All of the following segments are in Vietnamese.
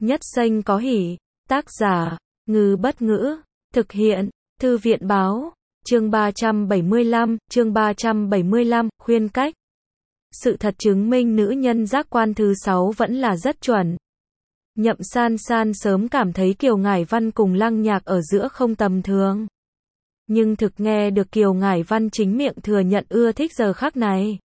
Nhất xanh có hỉ. Tác giả, Ngư Bất Ngữ. Thực hiện, Thư viện Báo. Chương 375, khuyên cách. Sự thật chứng minh nữ nhân giác quan thứ 6 vẫn là rất chuẩn. Nhậm San San sớm cảm thấy Kiều Ngải Văn cùng Lăng Nhạc ở giữa không tầm thường. Nhưng thực nghe được Kiều Ngải Văn chính miệng thừa nhận ưa thích giờ khắc này,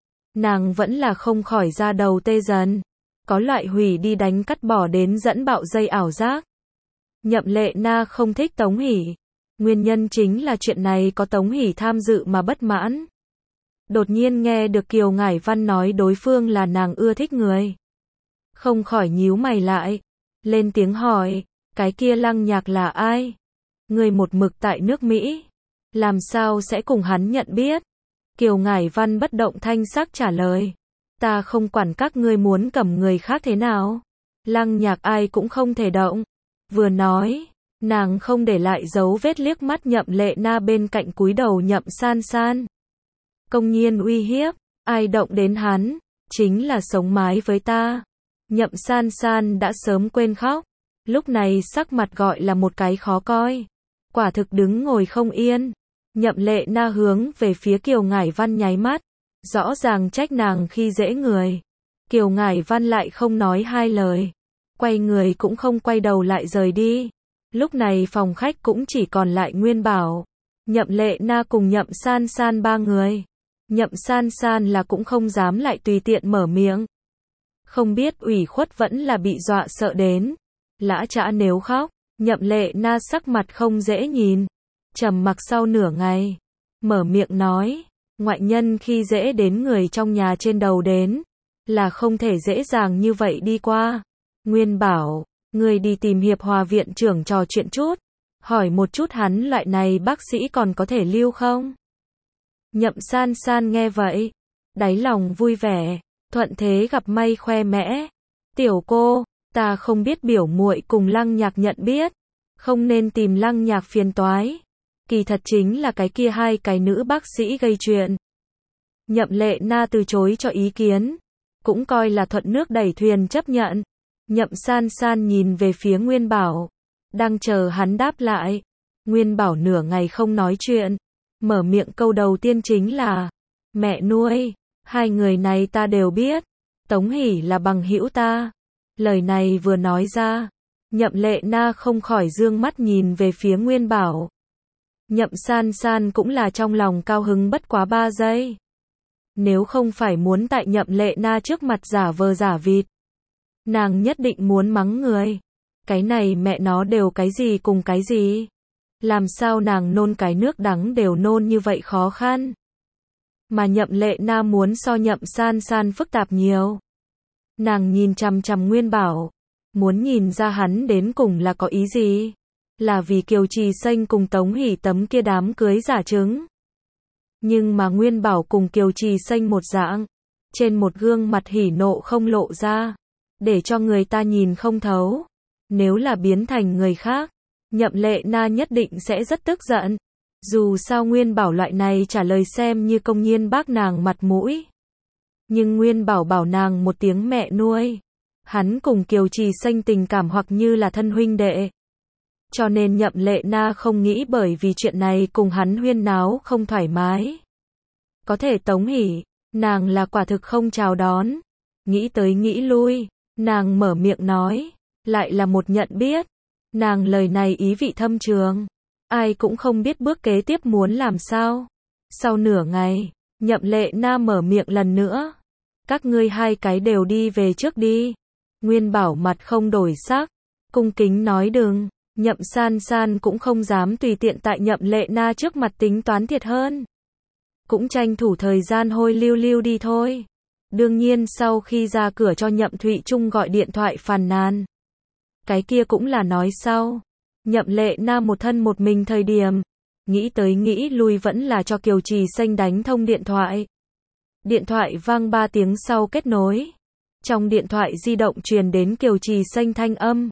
nàng vẫn là không khỏi da đầu tê dần. Có loại hủy đi đánh cắt bỏ đến dẫn bạo dây ảo giác. Nhậm Lệ Na không thích Tống Hỷ. Nguyên nhân chính là chuyện này có Tống Hỷ tham dự mà bất mãn. Đột nhiên nghe được Kiều Ngải Văn nói đối phương là nàng ưa thích người, không khỏi nhíu mày lại, lên tiếng hỏi, cái kia Lăng Nhạc là ai? Người một mực tại nước Mỹ, làm sao sẽ cùng hắn nhận biết? Kiều Ngải Văn bất động thanh sắc trả lời, ta không quản các ngươi muốn cầm người khác thế nào, Lăng Nhạc ai cũng không thể động. Vừa nói, nàng không để lại dấu vết liếc mắt Nhậm Lệ Na bên cạnh cúi đầu Nhậm San San. Công nhiên uy hiếp, ai động đến hắn, chính là sống mái với ta. Nhậm San San đã sớm quên khóc, lúc này sắc mặt gọi là một cái khó coi. Quả thực đứng ngồi không yên. Nhậm Lệ Na hướng về phía Kiều Ngải Văn nháy mắt, rõ ràng trách nàng khi dễ người. Kiều Ngải Văn lại không nói hai lời, quay người cũng không quay đầu lại rời đi. Lúc này phòng khách cũng chỉ còn lại Nguyên Bảo, Nhậm Lệ Na cùng Nhậm San San ba người. Nhậm San San là cũng không dám lại tùy tiện mở miệng. Không biết ủy khuất vẫn là bị dọa sợ đến. Lã chã nếu khóc, Nhậm Lệ Na sắc mặt không dễ nhìn. Trầm mặc sau nửa ngày, mở miệng nói, ngoại nhân khi dễ đến người trong nhà trên đầu đến, là không thể dễ dàng như vậy đi qua. Nguyên Bảo, người đi tìm Hiệp Hòa viện trưởng trò chuyện chút, hỏi một chút hắn loại này bác sĩ còn có thể lưu không? Nhậm San San nghe vậy, đáy lòng vui vẻ, thuận thế gặp may khoe mẽ. Tiểu cô, ta không biết biểu muội cùng Lăng Nhạc nhận biết, không nên tìm Lăng Nhạc phiền toái. Kỳ thật chính là cái kia hai cái nữ bác sĩ gây chuyện. Nhậm Lệ Na từ chối cho ý kiến, cũng coi là thuận nước đẩy thuyền chấp nhận. Nhậm San San nhìn về phía Nguyên Bảo, đang chờ hắn đáp lại. Nguyên Bảo nửa ngày không nói chuyện, mở miệng câu đầu tiên chính là, mẹ nuôi, hai người này ta đều biết, Tống Hỷ là bằng hữu ta. Lời này vừa nói ra, Nhậm Lệ Na không khỏi dương mắt nhìn về phía Nguyên Bảo. Nhậm San San cũng là trong lòng cao hứng bất quá 3 giây. Nếu không phải muốn tại Nhậm Lệ Na trước mặt giả vờ giả vịt, nàng nhất định muốn mắng người. Cái này mẹ nó đều cái gì cùng cái gì? Làm sao nàng nôn cái nước đắng đều nôn như vậy khó khăn? Mà Nhậm Lệ Na muốn so Nhậm San San phức tạp nhiều. Nàng nhìn chằm chằm Nguyên Bảo, muốn nhìn ra hắn đến cùng là có ý gì? Là vì Kiều Trì Xanh cùng Tống Hỷ tấm kia đám cưới giả trứng. Nhưng mà Nguyên Bảo cùng Kiều Trì Xanh một dạng, trên một gương mặt hỉ nộ không lộ ra, để cho người ta nhìn không thấu. Nếu là biến thành người khác, Nhậm Lệ Na nhất định sẽ rất tức giận. Dù sao Nguyên Bảo loại này trả lời xem như công nhiên bác nàng mặt mũi. Nhưng Nguyên Bảo bảo nàng một tiếng mẹ nuôi. Hắn cùng Kiều Trì Xanh tình cảm hoặc như là thân huynh đệ. Cho nên Nhậm Lệ Na không nghĩ bởi vì chuyện này cùng hắn huyên náo không thoải mái. Có thể Tống Hỷ, nàng là quả thực không chào đón. Nghĩ tới nghĩ lui, nàng mở miệng nói, lại là một nhận biết. Nàng lời này ý vị thâm trường, ai cũng không biết bước kế tiếp muốn làm sao. Sau nửa ngày, Nhậm Lệ Na mở miệng lần nữa, các ngươi hai cái đều đi về trước đi. Nguyên Bảo mặt không đổi sắc, cung kính nói đừng. Nhậm San San cũng không dám tùy tiện tại Nhậm Lệ Na trước mặt tính toán thiệt hơn. Cũng tranh thủ thời gian hôi lưu lưu đi thôi. Đương nhiên sau khi ra cửa cho Nhậm Thụy Trung gọi điện thoại phàn nàn. Cái kia cũng là nói sau. Nhậm Lệ Na một thân một mình thời điểm, nghĩ tới nghĩ lui vẫn là cho Kiều Trì Xanh đánh thông điện thoại. Điện thoại vang 3 tiếng sau kết nối. Trong điện thoại di động truyền đến Kiều Trì Xanh thanh âm.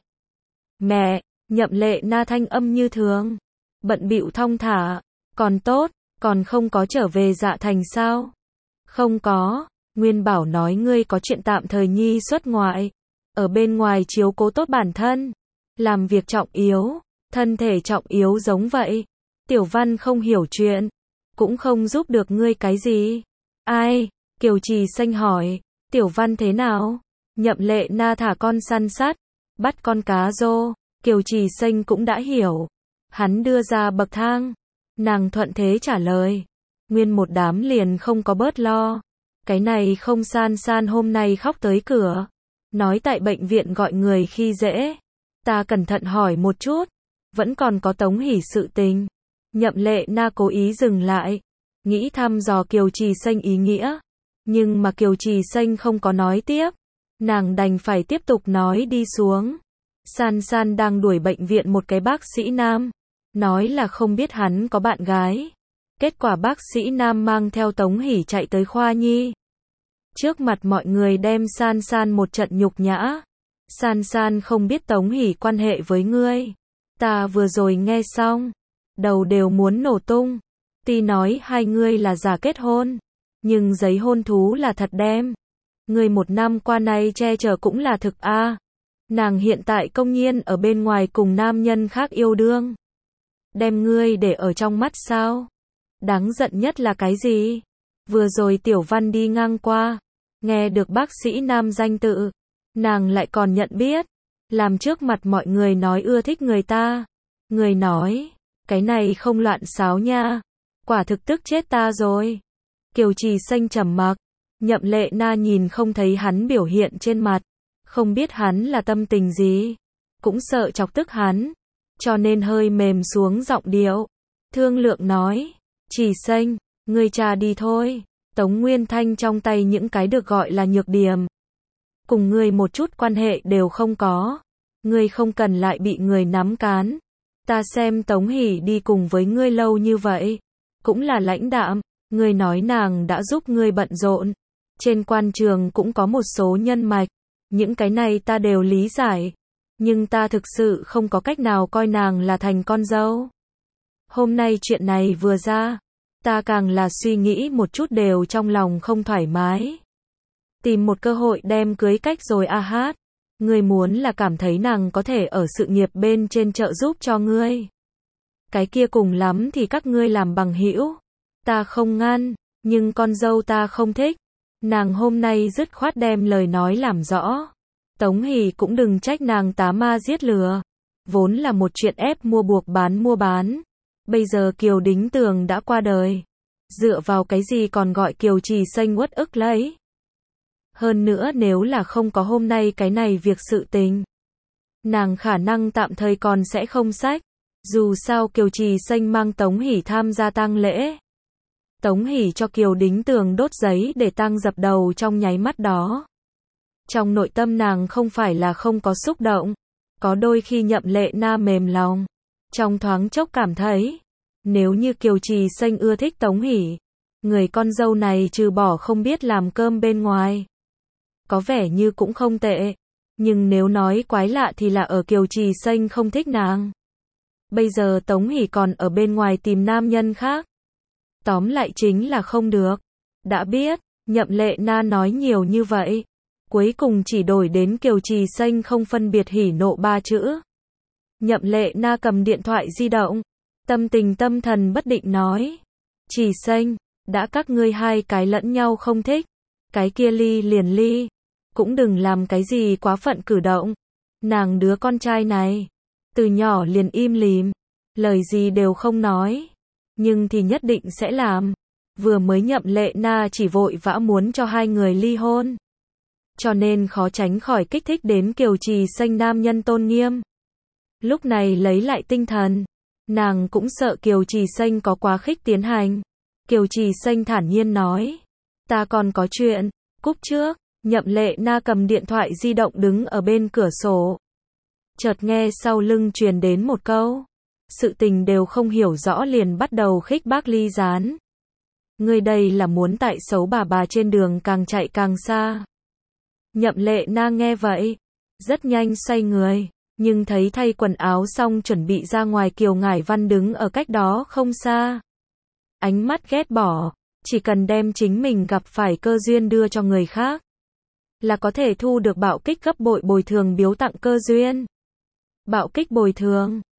Mẹ. Nhậm Lệ Na thanh âm như thường, bận bịu thong thả, còn tốt, còn không có trở về Dạ Thành sao? Không có, Nguyên Bảo nói ngươi có chuyện tạm thời nhi xuất ngoại, ở bên ngoài chiếu cố tốt bản thân, làm việc trọng yếu, thân thể trọng yếu giống vậy. Tiểu Văn không hiểu chuyện, cũng không giúp được ngươi cái gì. Ai? Kiều Trì Xanh hỏi, Tiểu Văn thế nào? Nhậm Lệ Na thả con săn sắt, bắt con cá rô. Kiều Trì Xanh cũng đã hiểu. Hắn đưa ra bậc thang. Nàng thuận thế trả lời. Nguyên một đám liền không có bớt lo. Cái này không San San hôm nay khóc tới cửa. Nói tại bệnh viện gọi người khi dễ. Ta cẩn thận hỏi một chút. Vẫn còn có Tống Hỷ sự tình. Nhậm Lệ Na cố ý dừng lại. Nghĩ thăm dò Kiều Trì Xanh ý nghĩa. Nhưng mà Kiều Trì Xanh không có nói tiếp. Nàng đành phải tiếp tục nói đi xuống. San San đang đuổi bệnh viện một cái bác sĩ nam. Nói là không biết hắn có bạn gái. Kết quả bác sĩ nam mang theo Tống Hỷ chạy tới khoa nhi. Trước mặt mọi người đem San San một trận nhục nhã. San San không biết Tống Hỷ quan hệ với ngươi. Ta vừa rồi nghe xong. Đầu đều muốn nổ tung. Tuy nói hai ngươi là giả kết hôn. Nhưng giấy hôn thú là thật đem. Ngươi một năm qua này che chở cũng là thực a. Nàng hiện tại công nhiên ở bên ngoài cùng nam nhân khác yêu đương. Đem ngươi để ở trong mắt sao? Đáng giận nhất là cái gì? Vừa rồi Tiểu Văn đi ngang qua. Nghe được bác sĩ nam danh tự. Nàng lại còn nhận biết. Làm trước mặt mọi người nói ưa thích người ta. Người nói. Cái này không loạn xáo nha. Quả thực tức chết ta rồi. Kiều Trì Xanh trầm mặc. Nhậm Lệ Na nhìn không thấy hắn biểu hiện trên mặt. Không biết hắn là tâm tình gì. Cũng sợ chọc tức hắn. Cho nên hơi mềm xuống giọng điệu. Thương lượng nói. Trì Xanh, ngươi trà đi thôi. Tống Nguyên Thanh trong tay những cái được gọi là nhược điểm. Cùng ngươi một chút quan hệ đều không có. Ngươi không cần lại bị người nắm cán. Ta xem Tống Hỷ đi cùng với ngươi lâu như vậy. Cũng là lãnh đạm. Ngươi nói nàng đã giúp ngươi bận rộn. Trên quan trường cũng có một số nhân mạch. Những cái này ta đều lý giải. Nhưng ta thực sự không có cách nào coi nàng là thành con dâu. Hôm nay chuyện này vừa ra. Ta càng là suy nghĩ một chút đều trong lòng không thoải mái. Tìm một cơ hội đem cưới cách rồi a hát. Ngươi muốn là cảm thấy nàng có thể ở sự nghiệp bên trên trợ giúp cho ngươi. Cái kia cùng lắm thì các ngươi làm bằng hữu. Ta không ngăn, nhưng con dâu ta không thích. Nàng hôm nay dứt khoát đem lời nói làm rõ. Tống Hỷ cũng đừng trách nàng tá ma giết lừa. Vốn là một chuyện ép mua buộc mua bán. Bây giờ Kiều Đính Tường đã qua đời. Dựa vào cái gì còn gọi Kiều Trì Xanh uất ức lấy. Hơn nữa nếu là không có hôm nay cái này việc sự tình. Nàng khả năng tạm thời còn sẽ không sách. Dù sao Kiều Trì Xanh mang Tống Hỷ tham gia tang lễ. Tống Hỷ cho Kiều Đính Tường đốt giấy để tang dập đầu trong nháy mắt đó. Trong nội tâm nàng không phải là không có xúc động. Có đôi khi Nhậm Lệ Na mềm lòng. Trong thoáng chốc cảm thấy. Nếu như Kiều Trì Xanh ưa thích Tống Hỷ. Người con dâu này trừ bỏ không biết làm cơm bên ngoài. Có vẻ như cũng không tệ. Nhưng nếu nói quái lạ thì là ở Kiều Trì Xanh không thích nàng. Bây giờ Tống Hỷ còn ở bên ngoài tìm nam nhân khác. Tóm lại chính là không được. Đã biết, Nhậm Lệ Na nói nhiều như vậy. Cuối cùng chỉ đổi đến Kiều Trì Xanh không phân biệt hỉ nộ ba chữ. Nhậm Lệ Na cầm điện thoại di động. Tâm tình tâm thần bất định nói. Trì Xanh, đã các ngươi hai cái lẫn nhau không thích. Cái kia ly liền ly. Cũng đừng làm cái gì quá phận cử động. Nàng đứa con trai này. Từ nhỏ liền im lìm. Lời gì đều không nói. Nhưng thì nhất định sẽ làm. Vừa mới Nhậm Lệ Na chỉ vội vã muốn cho hai người ly hôn. Cho nên khó tránh khỏi kích thích đến Kiều Trì Xanh nam nhân tôn nghiêm. Lúc này lấy lại tinh thần. Nàng cũng sợ Kiều Trì Xanh có quá khích tiến hành. Kiều Trì Xanh thản nhiên nói. Ta còn có chuyện. Cúp trước. Nhậm Lệ Na cầm điện thoại di động đứng ở bên cửa sổ. Chợt nghe sau lưng truyền đến một câu. Sự tình đều không hiểu rõ liền bắt đầu khích bác ly gián. Ngươi đây là muốn tại xấu bà trên đường càng chạy càng xa. Nhậm Lệ Na nghe vậy. Rất nhanh xoay người. Nhưng thấy thay quần áo xong chuẩn bị ra ngoài Kiều Ngải Văn đứng ở cách đó không xa. Ánh mắt ghét bỏ. Chỉ cần đem chính mình gặp phải cơ duyên đưa cho người khác. là có thể thu được bạo kích gấp bội bồi thường biếu tặng cơ duyên. Bạo kích bồi thường